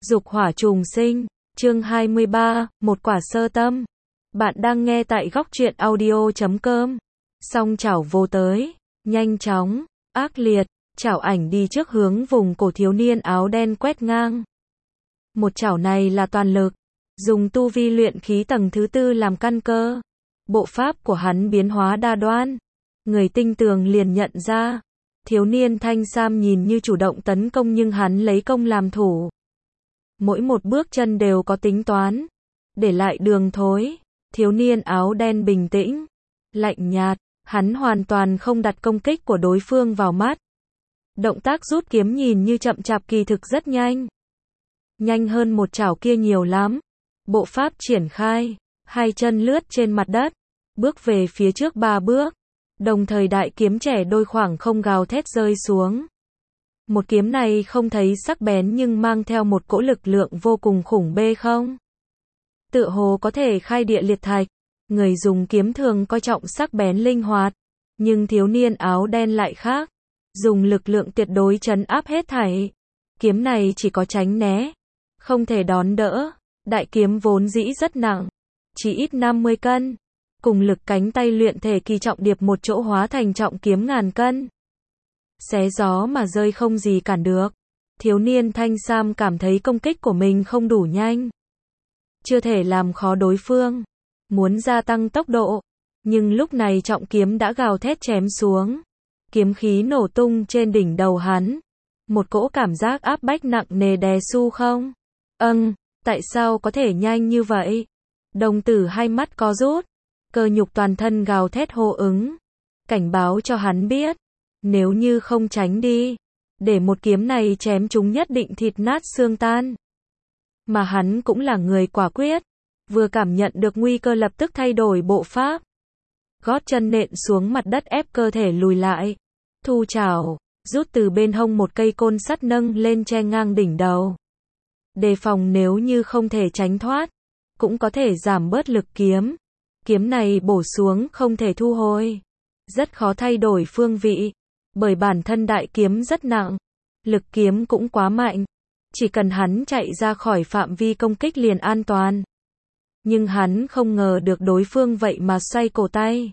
Dục hỏa trùng sinh, chương 23, một quả sơ tâm. Bạn đang nghe tại góc truyện audio.com. Song chảo vô tới, nhanh chóng, ác liệt, chảo ảnh đi trước hướng vùng cổ thiếu niên áo đen quét ngang. Một chảo này là toàn lực, dùng tu vi luyện khí tầng thứ 4 làm căn cơ. Bộ pháp của hắn biến hóa đa đoan. Người tinh tường liền nhận ra. Thiếu niên thanh sam nhìn như chủ động tấn công nhưng hắn lấy công làm thủ. Mỗi một bước chân đều có tính toán. Để lại đường thối. Thiếu niên áo đen bình tĩnh. Lạnh nhạt. Hắn hoàn toàn không đặt công kích của đối phương vào mắt. Động tác rút kiếm nhìn như chậm chạp kỳ thực rất nhanh. Nhanh hơn một chảo kia nhiều lắm. Bộ pháp triển khai. Hai chân lướt trên mặt đất. Bước về phía trước 3 bước. Đồng thời đại kiếm trẻ đôi khoảng không gào thét rơi xuống. Một kiếm này không thấy sắc bén nhưng mang theo một cỗ lực lượng vô cùng khủng bê không? Tựa hồ có thể khai địa liệt thạch. Người dùng kiếm thường coi trọng sắc bén linh hoạt. Nhưng thiếu niên áo đen lại khác. Dùng lực lượng tuyệt đối trấn áp hết thảy. Kiếm này chỉ có tránh né. Không thể đón đỡ. Đại kiếm vốn dĩ rất nặng. Chỉ ít 50 cân. Cùng lực cánh tay luyện thể kỳ trọng điệp một chỗ hóa thành trọng kiếm ngàn cân. Xé gió mà rơi không gì cản được. Thiếu niên thanh sam cảm thấy công kích của mình không đủ nhanh. Chưa thể làm khó đối phương. Muốn gia tăng tốc độ. Nhưng lúc này trọng kiếm đã gào thét chém xuống. Kiếm khí nổ tung trên đỉnh đầu hắn. Một cỗ cảm giác áp bách nặng nề đè su không. Tại sao có thể nhanh như vậy? Đồng tử hai mắt co rút. Cơ nhục toàn thân gào thét hô ứng. Cảnh báo cho hắn biết. Nếu như không tránh đi. Để một kiếm này chém chúng nhất định thịt nát xương tan. Mà hắn cũng là người quả quyết. Vừa cảm nhận được nguy cơ lập tức thay đổi bộ pháp. Gót chân nện xuống mặt đất ép cơ thể lùi lại. Thu chảo. Rút từ bên hông một cây côn sắt nâng lên che ngang đỉnh đầu. Đề phòng nếu như không thể tránh thoát. Cũng có thể giảm bớt lực kiếm. Kiếm này bổ xuống không thể thu hồi. Rất khó thay đổi phương vị. Bởi bản thân đại kiếm rất nặng. Lực kiếm cũng quá mạnh. Chỉ cần hắn chạy ra khỏi phạm vi công kích liền an toàn. Nhưng hắn không ngờ được đối phương vậy mà xoay cổ tay.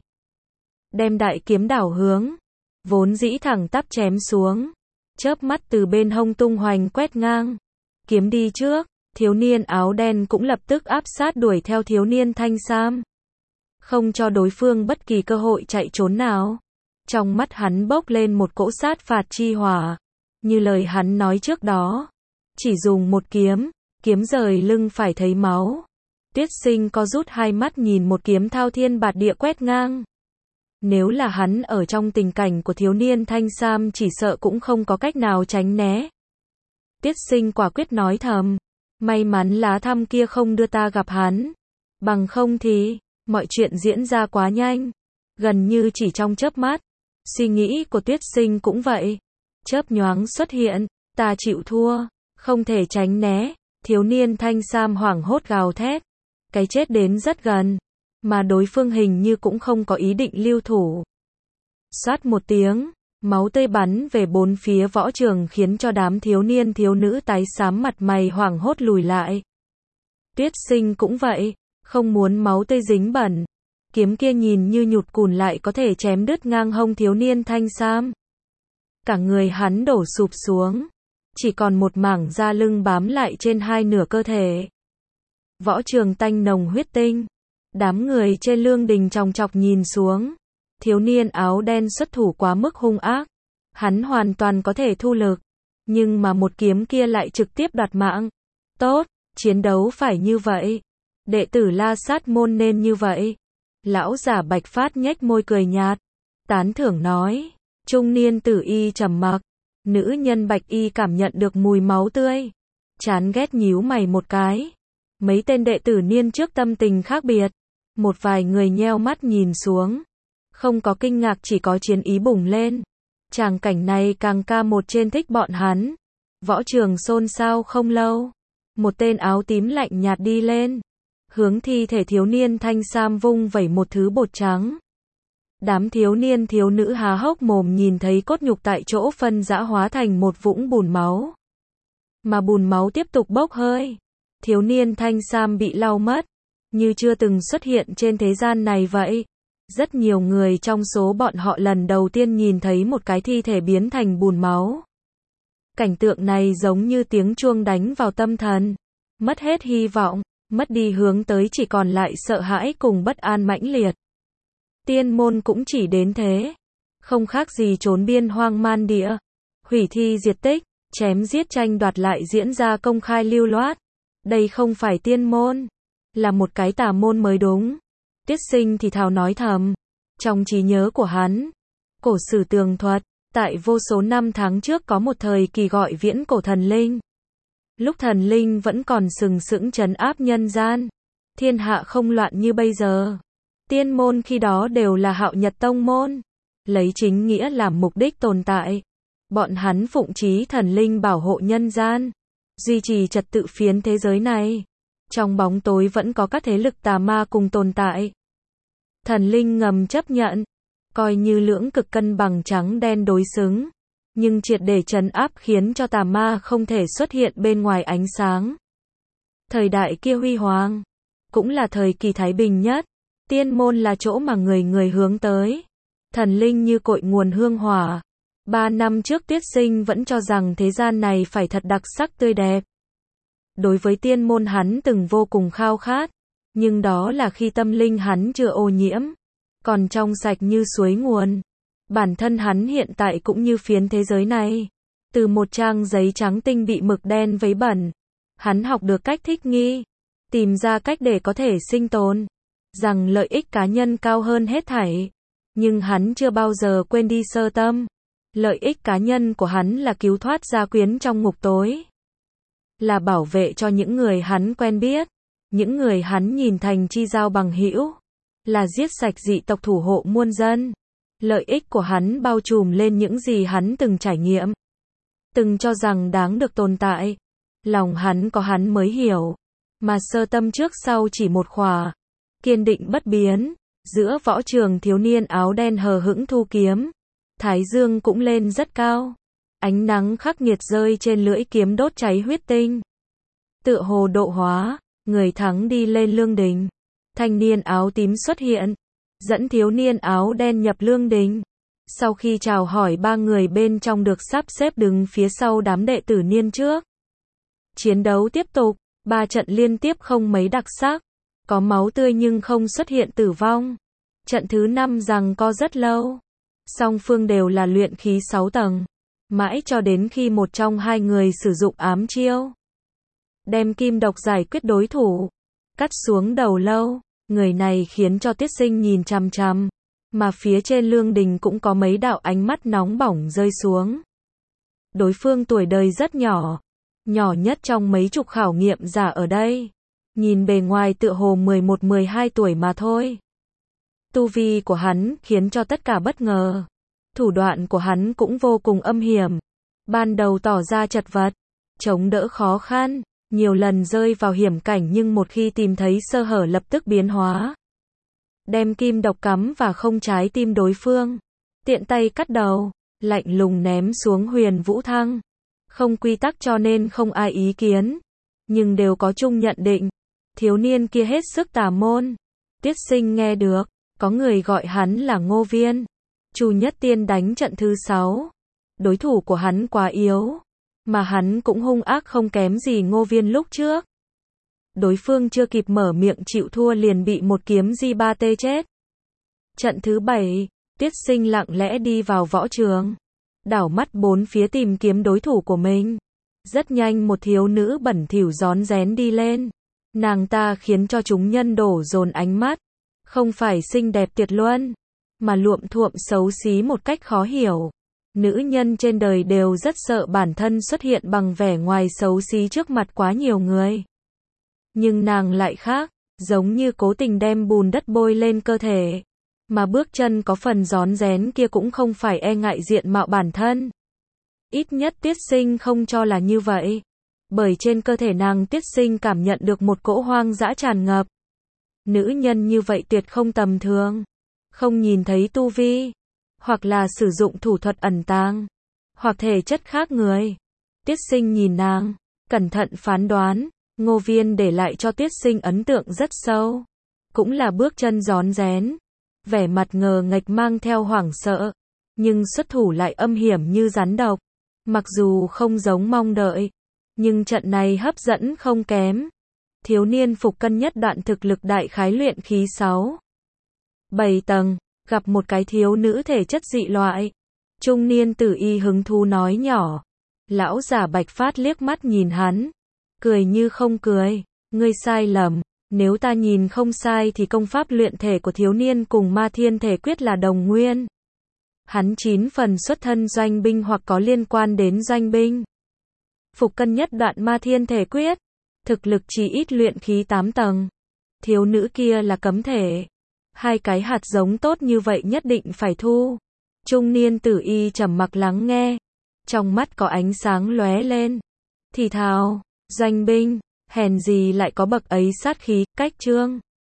Đem đại kiếm đảo hướng. Vốn dĩ thẳng tắp chém xuống. Chớp mắt từ bên hông tung hoành quét ngang. Kiếm đi trước. Thiếu niên áo đen cũng lập tức áp sát đuổi theo thiếu niên thanh sam. Không cho đối phương bất kỳ cơ hội chạy trốn nào. Trong mắt hắn bốc lên một cỗ sát phạt chi hỏa. Như lời hắn nói trước đó. Chỉ dùng một kiếm. Kiếm rời lưng phải thấy máu. Tuyết Sinh co rút hai mắt nhìn một kiếm thao thiên bạt địa quét ngang. Nếu là hắn ở trong tình cảnh của thiếu niên thanh sam chỉ sợ cũng không có cách nào tránh né. Tuyết Sinh quả quyết nói thầm. May mắn lá thăm kia không đưa ta gặp hắn. Bằng không thì, mọi chuyện diễn ra quá nhanh. Gần như chỉ trong chớp mắt. Suy nghĩ của Tuyết Sinh cũng vậy. Chớp nhoáng xuất hiện. Ta chịu thua. Không thể tránh né. Thiếu niên thanh sam hoảng hốt gào thét. Cái chết đến rất gần. Mà đối phương hình như cũng không có ý định lưu thủ. Xoát một tiếng. Máu tươi bắn về bốn phía võ trường khiến cho đám thiếu niên thiếu nữ tái xám mặt mày hoảng hốt lùi lại. Tuyết Sinh cũng vậy. Không muốn máu tươi dính bẩn. Kiếm kia nhìn như nhụt cùn lại có thể chém đứt ngang hông thiếu niên thanh sam. Cả người hắn đổ sụp xuống. Chỉ còn một mảng da lưng bám lại trên hai nửa cơ thể. Võ trường tanh nồng huyết tinh. Đám người trên lương đình chòng chọc nhìn xuống. Thiếu niên áo đen xuất thủ quá mức hung ác. Hắn hoàn toàn có thể thu lực. Nhưng mà một kiếm kia lại trực tiếp đoạt mạng. Tốt, chiến đấu phải như vậy. Đệ tử La Sát môn nên như vậy. Lão giả Bạch Phát nhếch môi cười nhạt. Tán thưởng nói. Trung niên tử y trầm mặc. Nữ nhân Bạch y cảm nhận được mùi máu tươi. Chán ghét nhíu mày một cái. Mấy tên đệ tử niên trước tâm tình khác biệt. Một vài người nheo mắt nhìn xuống. Không có kinh ngạc chỉ có chiến ý bùng lên. Tràng cảnh này càng ca một trên thích bọn hắn. Võ trường xôn xao không lâu. Một tên áo tím lạnh nhạt đi lên. Hướng thi thể thiếu niên thanh sam vung vẩy một thứ bột trắng. Đám thiếu niên thiếu nữ há hốc mồm nhìn thấy cốt nhục tại chỗ phân rã hóa thành một vũng bùn máu. mà bùn máu tiếp tục bốc hơi. Thiếu niên thanh sam bị lau mất, như chưa từng xuất hiện trên thế gian này vậy. Rất nhiều người trong số bọn họ lần đầu tiên nhìn thấy một cái thi thể biến thành bùn máu. Cảnh tượng này giống như tiếng chuông đánh vào tâm thần. Mất hết hy vọng, mất đi hướng tới, chỉ còn lại sợ hãi cùng bất an mãnh liệt. Tiên môn cũng chỉ đến thế. Không khác gì trốn biên hoang man địa. Hủy thi diệt tích, chém giết tranh đoạt lại diễn ra công khai lưu loát. Đây không phải tiên môn, là một cái tà môn mới đúng. Tiết Sinh thì thào nói thầm. Trong trí nhớ của hắn, cổ sử tường thuật, tại vô số năm tháng trước có một thời kỳ gọi viễn cổ thần linh. Lúc thần linh vẫn còn sừng sững trấn áp nhân gian, thiên hạ không loạn như bây giờ. Tiên môn khi đó đều là Hạo Nhật tông môn, lấy chính nghĩa làm mục đích tồn tại. Bọn hắn phụng chí thần linh bảo hộ nhân gian, duy trì trật tự phiến thế giới này. Trong bóng tối vẫn có các thế lực tà ma cùng tồn tại. Thần linh ngầm chấp nhận, coi như lưỡng cực cân bằng trắng đen đối xứng, nhưng triệt để trấn áp khiến cho tà ma không thể xuất hiện bên ngoài ánh sáng. Thời đại kia huy hoàng, cũng là thời kỳ thái bình nhất. Tiên môn là chỗ mà người người hướng tới. Thần linh như cội nguồn hương hỏa. 3 năm trước Tiết Sinh vẫn cho rằng thế gian này phải thật đặc sắc tươi đẹp. Đối với tiên môn hắn từng vô cùng khao khát, nhưng đó là khi tâm linh hắn chưa ô nhiễm, còn trong sạch như suối nguồn. Bản thân hắn hiện tại cũng như phiến thế giới này, từ một trang giấy trắng tinh bị mực đen vấy bẩn, hắn học được cách thích nghi, tìm ra cách để có thể sinh tồn, rằng lợi ích cá nhân cao hơn hết thảy, nhưng hắn chưa bao giờ quên đi sơ tâm. Lợi ích cá nhân của hắn là cứu thoát gia quyến trong ngục tối, là bảo vệ cho những người hắn quen biết, những người hắn nhìn thành chi giao bằng hữu, là giết sạch dị tộc thủ hộ muôn dân. Lợi ích của hắn bao trùm lên những gì hắn từng trải nghiệm, từng cho rằng đáng được tồn tại. Lòng hắn có hắn mới hiểu, mà sơ tâm trước sau chỉ một khỏa, kiên định bất biến. Giữa võ trường thiếu niên áo đen hờ hững thu kiếm, thái dương cũng lên rất cao, ánh nắng khắc nghiệt rơi trên lưỡi kiếm đốt cháy huyết tinh. Tựa hồ độ hóa, người thắng đi lên lương đình. Thanh niên áo tím xuất hiện, dẫn thiếu niên áo đen nhập lương đình. Sau khi chào hỏi, 3 người bên trong được sắp xếp đứng phía sau đám đệ tử niên trước. Chiến đấu tiếp tục, 3 trận liên tiếp không mấy đặc sắc, có máu tươi nhưng không xuất hiện tử vong. Trận thứ 5 giằng co rất lâu, song phương đều là luyện khí 6 tầng, mãi cho đến khi một trong hai người sử dụng ám chiêu, đem kim độc giải quyết đối thủ, cắt xuống đầu lâu. Người này khiến cho Tiết Sinh nhìn chằm chằm, mà phía trên lương đình cũng có mấy đạo ánh mắt nóng bỏng rơi xuống. Đối phương tuổi đời rất nhỏ, nhỏ nhất trong mấy chục khảo nghiệm giả ở đây. Nhìn bề ngoài tựa hồ 11-12 tuổi mà thôi. Tu vi của hắn khiến cho tất cả bất ngờ. Thủ đoạn của hắn cũng vô cùng âm hiểm. Ban đầu tỏ ra chật vật, chống đỡ khó khăn, nhiều lần rơi vào hiểm cảnh, nhưng một khi tìm thấy sơ hở lập tức biến hóa. Đem kim độc cắm và không trái tim đối phương, tiện tay cắt đầu, lạnh lùng ném xuống Huyền Vũ Thăng. Không quy tắc cho nên không ai ý kiến, nhưng đều có chung nhận định, thiếu niên kia hết sức tà môn. Tiết Sinh nghe được, có người gọi hắn là Ngô Viên. Chu Nhất Tiên đánh trận thứ 6. Đối thủ của hắn quá yếu, mà hắn cũng hung ác không kém gì Ngô Viên lúc trước. Đối phương chưa kịp mở miệng chịu thua liền bị một kiếm di ba tê chết. Trận thứ 7, Tiết Sinh lặng lẽ đi vào võ trường, đảo mắt bốn phía tìm kiếm đối thủ của mình. Rất nhanh một thiếu nữ bẩn thỉu rón rén đi lên. Nàng ta khiến cho chúng nhân đổ dồn ánh mắt, không phải xinh đẹp tuyệt luân, mà luộm thuộm xấu xí một cách khó hiểu. Nữ nhân trên đời đều rất sợ bản thân xuất hiện bằng vẻ ngoài xấu xí trước mặt quá nhiều người. Nhưng nàng lại khác, giống như cố tình đem bùn đất bôi lên cơ thể. Mà bước chân có phần rón rén kia cũng không phải e ngại diện mạo bản thân. Ít nhất Tiết Sinh không cho là như vậy. Bởi trên cơ thể nàng Tiết Sinh cảm nhận được một cỗ hoang dã tràn ngập. Nữ nhân như vậy tuyệt không tầm thường. Không nhìn thấy tu vi, hoặc là sử dụng thủ thuật ẩn tàng, hoặc thể chất khác người. Tiết Sinh nhìn nàng, Cẩn thận phán đoán, Ngô Viên để lại cho Tuyết Sinh ấn tượng rất sâu. Cũng là bước chân rón rén, vẻ mặt ngờ nghệch mang theo hoảng sợ, nhưng xuất thủ lại âm hiểm như rắn độc. Mặc dù không giống mong đợi, nhưng trận này hấp dẫn không kém. Thiếu niên Phục Cân nhất đoạn thực lực đại khái luyện khí 6-7 tầng, gặp một cái thiếu nữ thể chất dị loại. Trung niên tử y hứng thú nói nhỏ. Lão giả Bạch Phát liếc mắt nhìn hắn, cười như không cười, ngươi sai lầm, nếu ta nhìn không sai thì công pháp luyện thể của thiếu niên cùng Ma Thiên Thể Quyết là đồng nguyên. Hắn 9 phần xuất thân doanh binh hoặc có liên quan đến doanh binh. Phục Cân nhất đoạn Ma Thiên Thể Quyết, thực lực chỉ ít luyện khí 8 tầng. Thiếu nữ kia là cấm thể. Hai cái hạt giống tốt như vậy nhất định phải thu. Trung niên tử y trầm mặc lắng nghe, trong mắt có ánh sáng lóe lên. Thì thào, doanh binh, hèn gì lại có bậc ấy sát khí, cách chương.